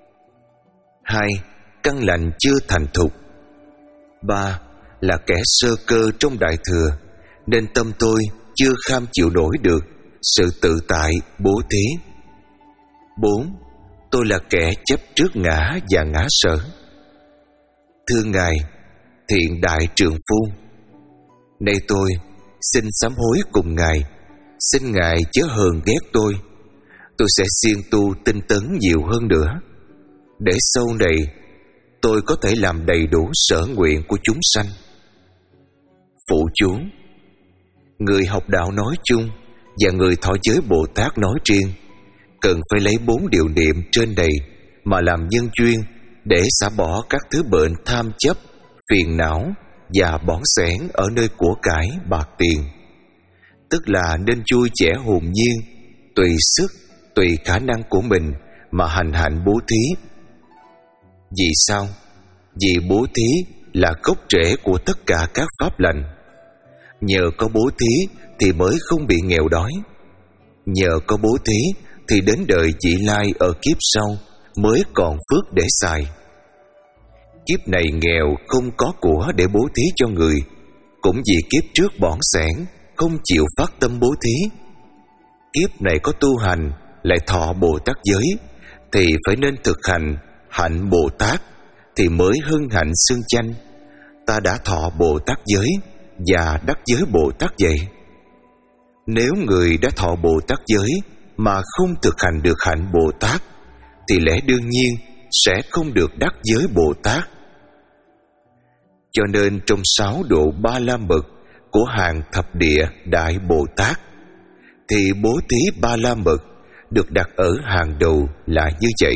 Hai, căn lành chưa thành thục. Ba, là kẻ sơ cơ trong đại thừa, nên tâm tôi chưa kham chịu nổi được sự tự tại bố thí. Bốn, tôi là kẻ chấp trước ngã và ngã sở. Thưa Ngài, thiện đại trượng phu, nay tôi xin sám hối cùng Ngài, xin Ngài chớ hờn ghét tôi. Tôi sẽ siêng tu tinh tấn nhiều hơn nữa, để sau này tôi có thể làm đầy đủ sở nguyện của chúng sanh. Phụ chú: người học đạo nói chung và người thọ giới Bồ Tát nói riêng cần phải lấy bốn điều niệm trên đây mà làm nhân duyên để xả bỏ các thứ bệnh tham chấp, phiền não và bỏng sẻn ở nơi của cải bạc tiền. Tức là nên vui vẻ hồn nhiên, tùy sức, tùy khả năng của mình mà hành hạnh bố thí. Vì sao? Vì bố thí là gốc rễ của tất cả các pháp lành. Nhờ có bố thí thì mới không bị nghèo đói. Nhờ có bố thí thì đến đời vị lai ở kiếp sau mới còn phước để xài. Kiếp này nghèo không có của để bố thí cho người, cũng vì kiếp trước bỏng sẻn không chịu phát tâm bố thí. Kiếp này có tu hành lại thọ Bồ Tát giới, thì phải nên thực hành hạnh Bồ Tát thì mới hưng hạnh xưng chanh: ta đã thọ Bồ Tát giới và đắc giới Bồ Tát vậy. Nếu người đã thọ Bồ Tát giới mà không thực hành được hạnh Bồ Tát, thì lẽ đương nhiên sẽ không được đắc giới Bồ Tát. Cho nên trong sáu độ ba la mật của hàng thập địa đại Bồ Tát, thì bố thí ba la mật được đặt ở hàng đầu là như vậy.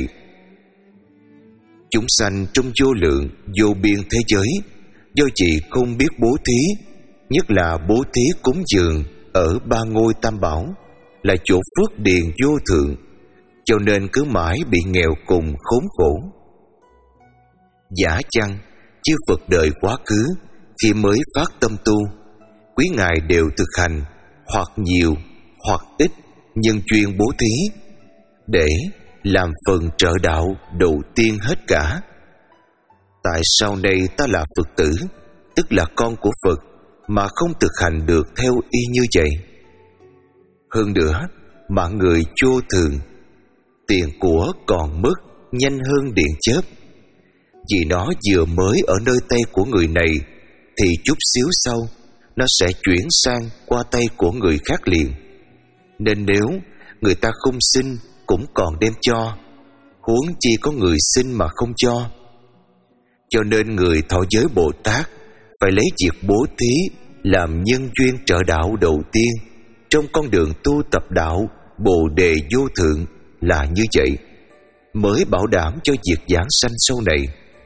Chúng sanh trong vô lượng vô biên thế giới, do chị không biết bố thí, nhất là bố thí cúng dường ở ba ngôi tam bảo, là chỗ phước điền vô thượng, cho nên cứ mãi bị nghèo cùng khốn khổ. Giả chăng chư Phật đời quá khứ khi mới phát tâm tu, quý ngài đều thực hành hoặc nhiều hoặc ít nhân chuyên bố thí, để làm phần trợ đạo đầu tiên hết cả. Tại sau này ta là Phật tử, tức là con của Phật, mà không thực hành được theo y như vậy? Hơn nữa, mạng người vô thường, tiền của còn mất nhanh hơn điện chớp. Vì nó vừa mới ở nơi tay của người này, thì chút xíu sau nó sẽ chuyển sang qua tay của người khác liền. Nên nếu người ta không xin cũng còn đem cho, huống chi có người xin mà không cho. Cho nên người thọ giới Bồ Tát phải lấy việc bố thí làm nhân duyên trợ đạo đầu tiên trong con đường tu tập đạo Bồ Đề vô thượng là như vậy, mới bảo đảm cho việc giảng sanh sau này.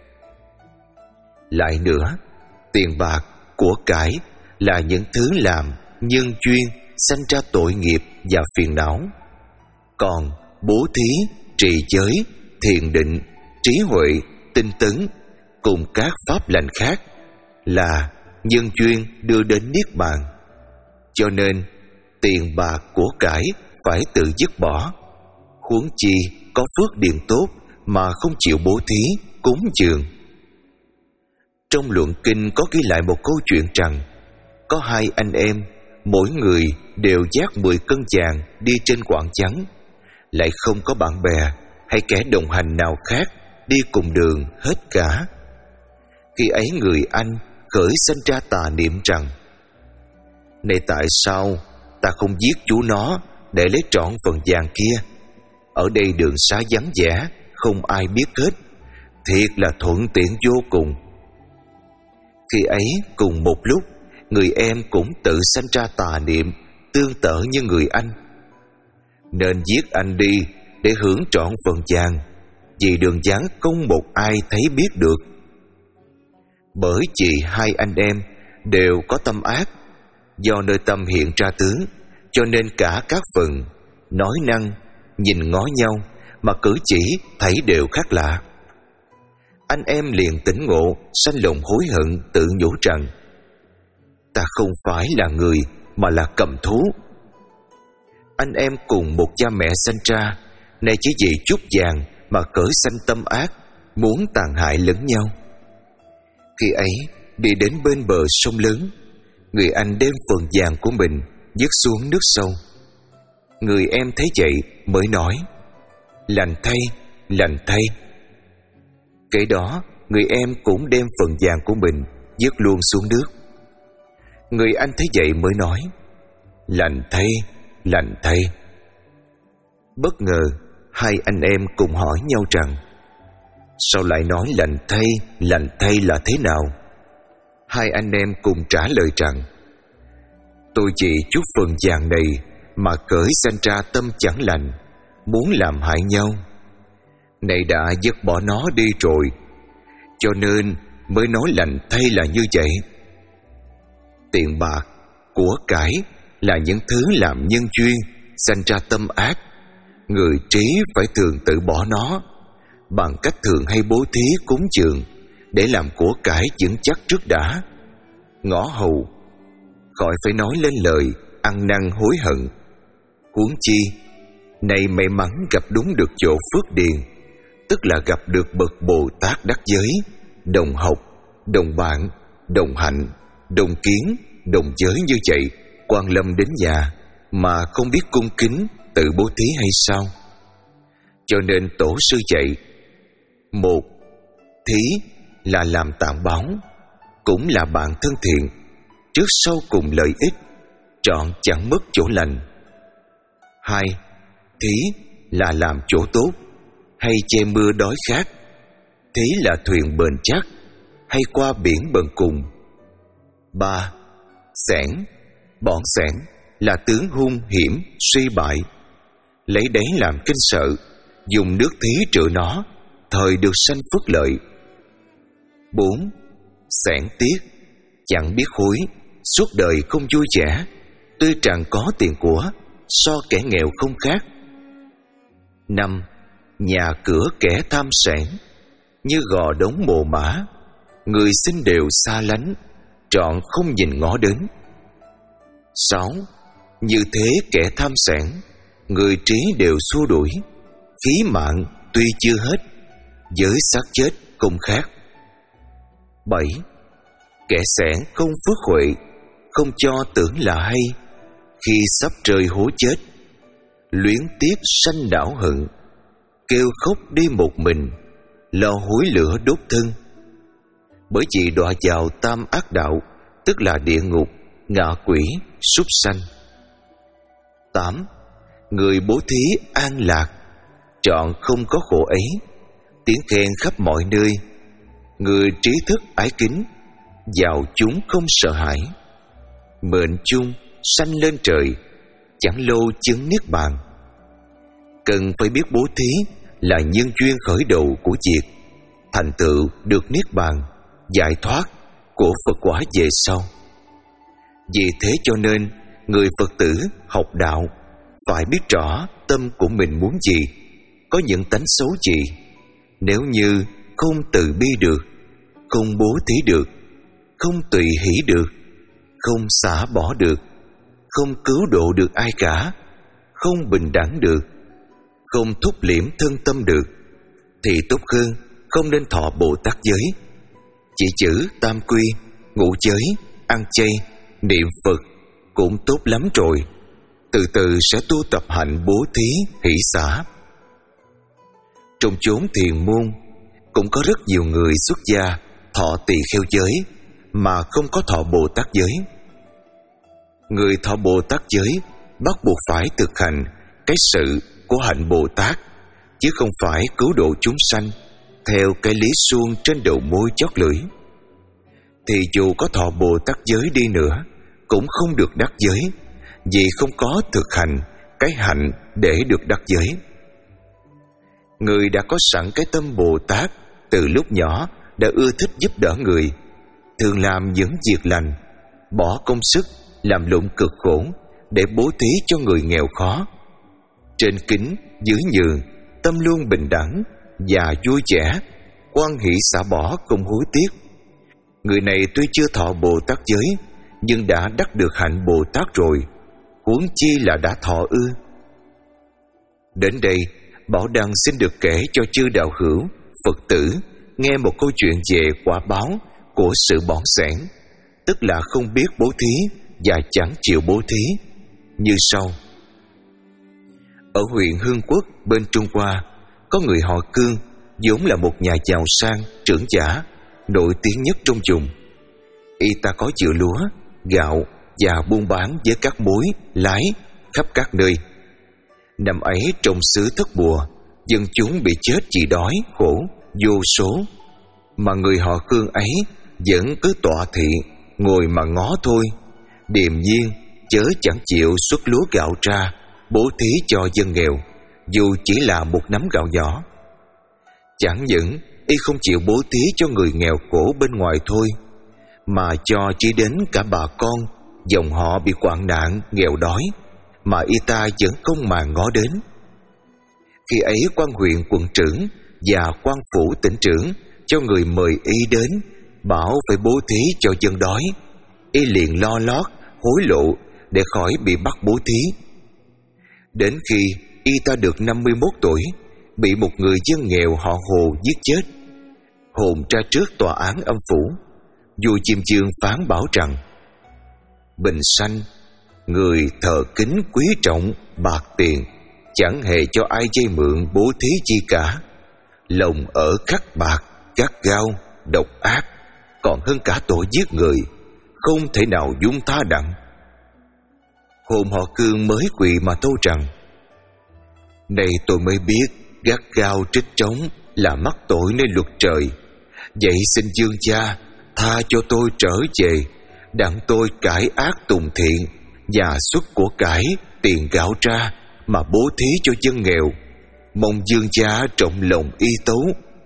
Lại nữa, tiền bạc, của cải là những thứ làm nhân duyên sanh ra tội nghiệp và phiền não. Còn bố thí, trì giới, thiền định, trí huệ, tinh tấn cùng các pháp lành khác là nhân duyên đưa đến niết bàn. Cho nên tiền bạc của cải phải tự dứt bỏ, huống chi có phước điền tốt mà không chịu bố thí, cúng dường. Trong luận kinh có ghi lại một câu chuyện rằng có hai anh em, mỗi người đều vác mười cân vàng đi trên quảng trắng, lại không có bạn bè hay kẻ đồng hành nào khác đi cùng đường hết cả. Khi ấy người anh khởi sanh ra tà niệm rằng: Này tại sao ta không giết chú nó để lấy trọn phần vàng kia? Ở đây đường xá vắng vẻ, không ai biết hết, thiệt là thuận tiện vô cùng. Khi ấy cùng một lúc, người em cũng tự sanh ra tà niệm tương tự như người anh. Nên giết anh đi để hưởng trọn phần vàng, vì đường vắng không một ai thấy biết được. Bởi vì hai anh em đều có tâm ác, do nơi tâm hiện ra tướng, cho nên cả các phần nói năng, nhìn ngó nhau mà cử chỉ thấy đều khác lạ. Anh em liền tỉnh ngộ, sanh lòng hối hận, tự nhủ rằng ta không phải là người mà là cầm thú. Anh em cùng một cha mẹ sanh ra, nay chỉ vì chút vàng mà cởi sanh tâm ác, muốn tàn hại lẫn nhau. Khi ấy đi đến bên bờ sông lớn, người anh đem phần vàng của mình vứt xuống nước sâu. Người em thấy vậy mới nói: lành thay, lành thay. Kể đó người em cũng đem phần vàng của mình vứt luôn xuống nước. Người anh thấy vậy mới nói: lành thay, lành thay. Bất ngờ hai anh em cùng hỏi nhau rằng: sao lại nói lành thay, lành thay là thế nào? Hai anh em cùng trả lời rằng: tôi chỉ chút phần vàng này mà cởi sanh ra tâm chẳng lành, muốn làm hại nhau. Này đã vứt bỏ nó đi rồi, cho nên mới nói lành thay là như vậy. Tiền bạc, của cải là những thứ làm nhân duyên, sanh ra tâm ác. Người trí phải thường tự bỏ nó, bằng cách thường hay bố thí cúng dường để làm của cải vững chắc trước đã. Ngõ hầu khỏi phải nói lên lời ăn năn hối hận. Huống chi nay may mắn gặp đúng được chỗ phước điền, tức là gặp được bậc Bồ Tát đắc giới, đồng học, đồng bạn, đồng hạnh, đồng kiến, đồng giới như vậy, quan lâm đến nhà mà không biết cung kính tự bố thí hay sao? Cho nên tổ sư dạy: một, thí là làm tạng báo, cũng là bạn thân thiện, trước sau cùng lợi ích, trọn chẳng mất chỗ lành. Hai, thí là làm chỗ tốt, hay che mưa đói khát. Thí là thuyền bền chắc, hay qua biển bần cùng. Ba, xẻng, bọn xẻng là tướng hung hiểm, suy bại, lấy đấy làm kinh sợ, dùng nước thí trừ nó, thời được sanh phước lợi. Bốn, xẻng tiếc, chẳng biết hối, suốt đời không vui vẻ, tuy rằng có tiền của, so kẻ nghèo không khác. Năm, nhà cửa kẻ tham sẻn, như gò đống mồ mã, người sinh đều xa lánh, trọn không nhìn ngó đến. Sáu, như thế kẻ tham sẻn, người trí đều xua đuổi, khí mạng tuy chưa hết, với xác chết không khác. Bảy, kẻ sẻn không phước huệ, không cho tưởng là hay, khi sắp rơi hố chết, luyến tiếc sanh đảo hận, kêu khóc đi một mình, lo hối lửa đốt thân. Bởi vì đọa vào tam ác đạo, tức là địa ngục, ngạ quỷ, súc sanh. Tám, người bố thí an lạc, trọn không có khổ ấy, tiếng khen khắp mọi nơi, người trí thức ái kính, vào chúng không sợ hãi, mệnh chung sanh lên trời, chẳng lâu chứng niết bàn. Cần phải biết bố thí là nhân duyên khởi đầu của việc thành tựu được niết bàn, giải thoát của Phật quả về sau. Vì thế cho nên người Phật tử học đạo phải biết rõ tâm của mình muốn gì, có những tánh xấu gì. Nếu như không từ bi được, không bố thí được, không tùy hỷ được, không xả bỏ được, không cứu độ được ai cả, không bình đẳng được, không thúc liễm thân tâm được, thì tốt hơn không nên thọ Bồ Tát giới. Chỉ chữ tam quy, ngũ giới, ăn chay, niệm Phật cũng tốt lắm rồi. Từ từ sẽ tu tập hạnh bố thí, hỷ xả. Trong chốn thiền môn cũng có rất nhiều người xuất gia thọ tỳ kheo giới mà không có thọ Bồ Tát giới. Người thọ Bồ Tát giới bắt buộc phải thực hành cái sự của hạnh Bồ Tát, chứ không phải cứu độ chúng sanh theo cái lý suông trên đầu môi chót lưỡi. Thì dù có thọ Bồ Tát giới đi nữa cũng không được đắc giới, vì không có thực hành cái hạnh để được đắc giới. Người đã có sẵn cái tâm Bồ Tát, từ lúc nhỏ đã ưa thích giúp đỡ người, thường làm những việc lành, bỏ công sức làm lụng cực khổ để bố thí cho người nghèo khó. Trên kính dưới nhường, tâm luôn bình đẳng và vui vẻ, hoan hỷ xả bỏ không hối tiếc. Người này tuy chưa thọ Bồ Tát giới nhưng đã đắc được hạnh Bồ Tát rồi, huống chi là đã thọ ư. Đến đây, Bảo Đăng xin được kể cho chư đạo hữu Phật tử nghe một câu chuyện về quả báo của sự bỏng sẻn, tức là không biết bố thí và chẳng chịu bố thí, như sau. Ở huyện Hương Quốc bên Trung Hoa, có người họ Cương, vốn là một nhà giàu sang, trưởng giả, nổi tiếng nhất trong vùng. Y ta có chữ lúa, gạo và buôn bán với các mối lái khắp các nơi. Năm ấy trong xứ Thất Bùa, dân chúng bị chết vì đói khổ vô số, mà người họ Khương ấy vẫn cứ tọa thị ngồi mà ngó thôi, điềm nhiên chớ chẳng chịu xuất lúa gạo ra bố thí cho dân nghèo, dù chỉ là một nắm gạo nhỏ. Chẳng những y không chịu bố thí cho người nghèo khổ bên ngoài thôi, mà cho chỉ đến cả bà con dòng họ bị hoạn nạn nghèo đói mà y ta vẫn không màng ngó đến. Khi ấy quan huyện quận trưởng và quan phủ tỉnh trưởng cho người mời y đến, bảo phải bố thí cho dân đói, y liền lo lót hối lộ để khỏi bị bắt bố thí. Đến khi y ta được năm mươi mốt tuổi, bị một người dân nghèo họ Hồ giết chết. Hồn ra trước tòa án âm phủ, vua Chiêm Dương phán bảo rằng: bình sanh, người thờ kính quý trọng bạc tiền, chẳng hề cho ai vay mượn bố thí chi cả. Lòng ở khắc bạc, gắt gao, độc ác, còn hơn cả tội giết người, không thể nào dung tha đặng. Hồn họ Cương mới quỳ mà thâu rằng: này tôi mới biết gắt gao trích trống là mắc tội nên luật trời. Vậy xin Dương cha tha cho tôi trở về, đặng tôi cải ác tùng thiện và xuất của cải tiền gạo ra mà bố thí cho dân nghèo. Mong Dương cha trọng lòng y tấu.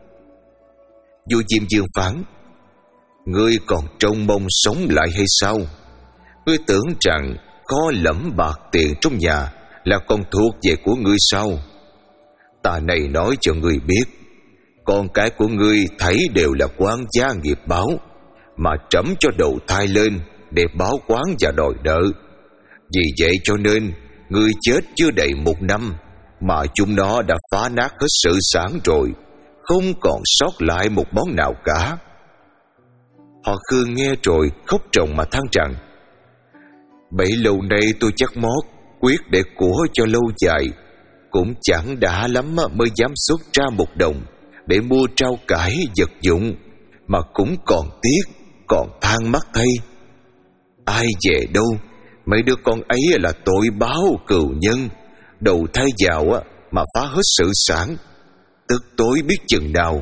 Vua Diêm Dương phán: ngươi còn trông mong sống lại hay sao? Ngươi tưởng rằng kho lẫm bạc tiền trong nhà là còn thuộc về của ngươi sao? Ta này nói cho ngươi biết, con cái của ngươi thấy đều là quan gia nghiệp báo, mà trẫm cho đầu thai lên để báo quán và đòi nợ. Vì vậy cho nên ngươi chết chưa đầy một năm mà chúng nó đã phá nát hết sự sản rồi, không còn sót lại một món nào cả. Họ Khương nghe rồi khóc ròng mà than rằng: bấy lâu nay tôi chắc mót quyết để của cho lâu dài, cũng chẳng đã lắm mới dám xuất ra một đồng để mua trao cải vật dụng, mà cũng còn tiếc, còn than mắt thay. Ai về đâu, mấy đứa con ấy là tội báo cừu nhân, đầu thai vào mà phá hết sự sản, tức tối biết chừng nào.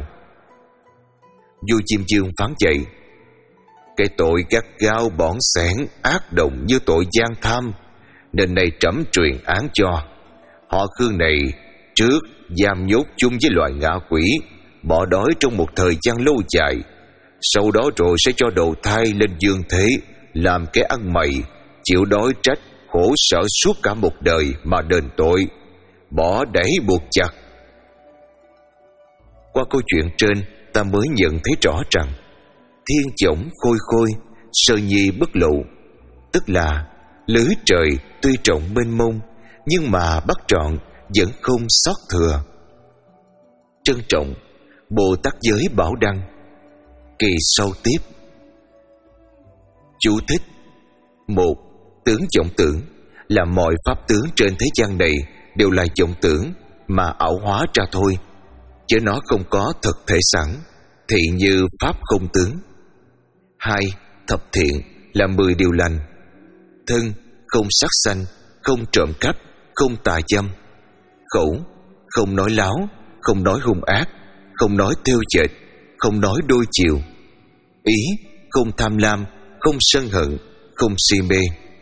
Vua Chiêm Dương phán vậy: cái tội gắt gao bỏng sẻn ác đồng như tội gian tham, nên này trẫm truyền án cho họ Khương này trước giam nhốt chung với loài ngạ quỷ, bỏ đói trong một thời gian lâu dài, sau đó rồi sẽ cho đầu thai lên dương thế, làm cái ăn mày, chịu đói trách khổ sở suốt cả một đời mà đền tội, bỏ đẩy buộc chặt. Qua câu chuyện trên, ta mới nhận thấy rõ rằng thiên chổng khôi khôi, sơ nhi bất lộ, tức là lưới trời tuy rộng mênh mông, nhưng mà bắt trọn vẫn không sót thừa. Trân trọng Bồ Tát giới Bảo Đăng. Kỳ sau tiếp. Chú thích: một. Tướng vọng tưởng là mọi pháp tướng trên thế gian này đều là vọng tưởng mà ảo hóa ra thôi, chứ nó không có thực thể sẵn, thị như pháp không tướng. Hai. Thập thiện là mười điều lành: thân, không sát sanh, không trộm cắp, không tà dâm. Khẩu, không nói láo, không nói hung ác, không nói thêu dệt, không nói đôi chiều. Ý, không tham lam, không sân hận, không si mê.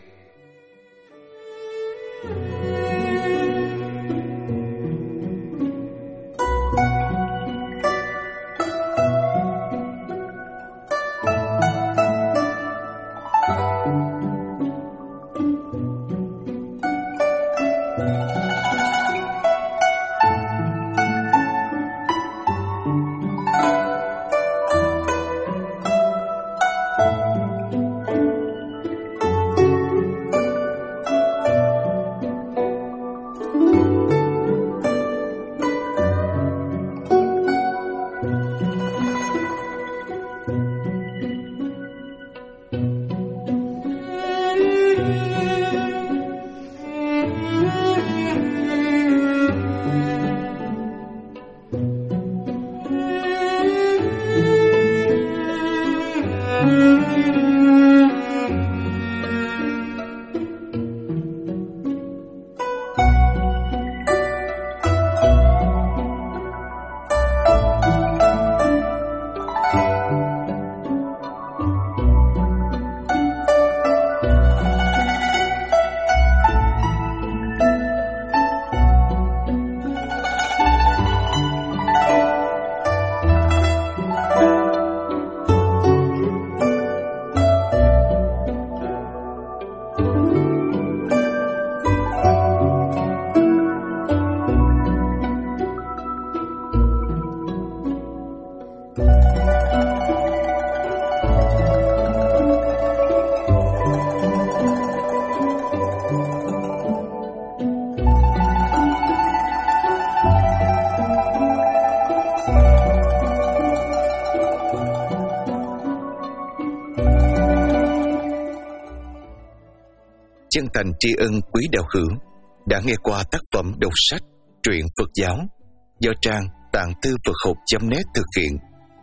Chân thành tri ân quý đạo hữu đã nghe qua tác phẩm đọc sách truyện Phật giáo do trang tạng thư Phật học chấm net thực hiện.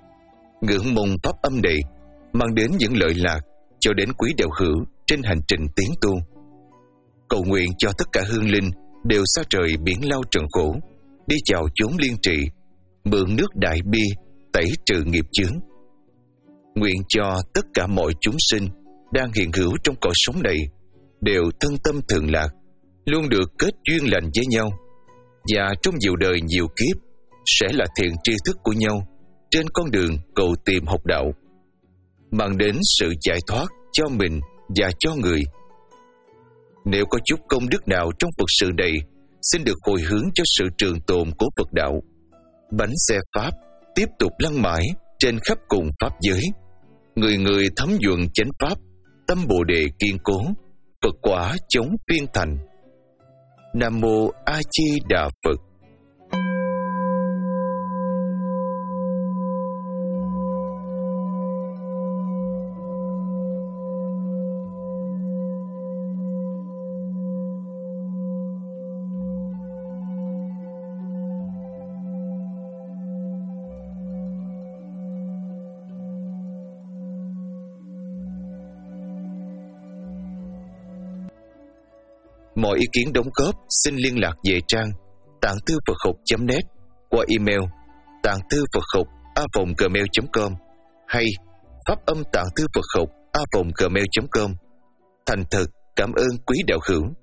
Ngưỡng mong pháp âm này mang đến những lợi lạc cho đến quý đạo hữu trên hành trình tiến tu. Cầu nguyện cho tất cả hương linh đều xa trời biển lao trần khổ, đi chào chốn liên trị, mượn nước đại bi tẩy trừ nghiệp chướng. Nguyện cho tất cả mọi chúng sinh đang hiện hữu trong cõi sống này đều thân tâm thường lạc, luôn được kết duyên lành với nhau, và trong nhiều đời nhiều kiếp sẽ là thiện tri thức của nhau trên con đường cầu tìm học đạo, mang đến sự giải thoát cho mình và cho người. Nếu có chút công đức nào trong Phật sự này, xin được hồi hướng cho sự trường tồn của Phật đạo. Bánh xe Pháp tiếp tục lăn mãi trên khắp cùng Pháp giới, người người thấm nhuận chánh Pháp, tâm Bồ Đề kiên cố, Phật quả chống phiên thành. Nam Mô A Di Đà Phật. Mọi ý kiến đóng góp xin liên lạc về trang tạng thư Phật học chấm net qua email tạng thư Phật học a vòng gmail chấm com hay pháp âm tạng thư Phật học a vòng gmail chấm com. Thành thật cảm ơn quý đạo hữu.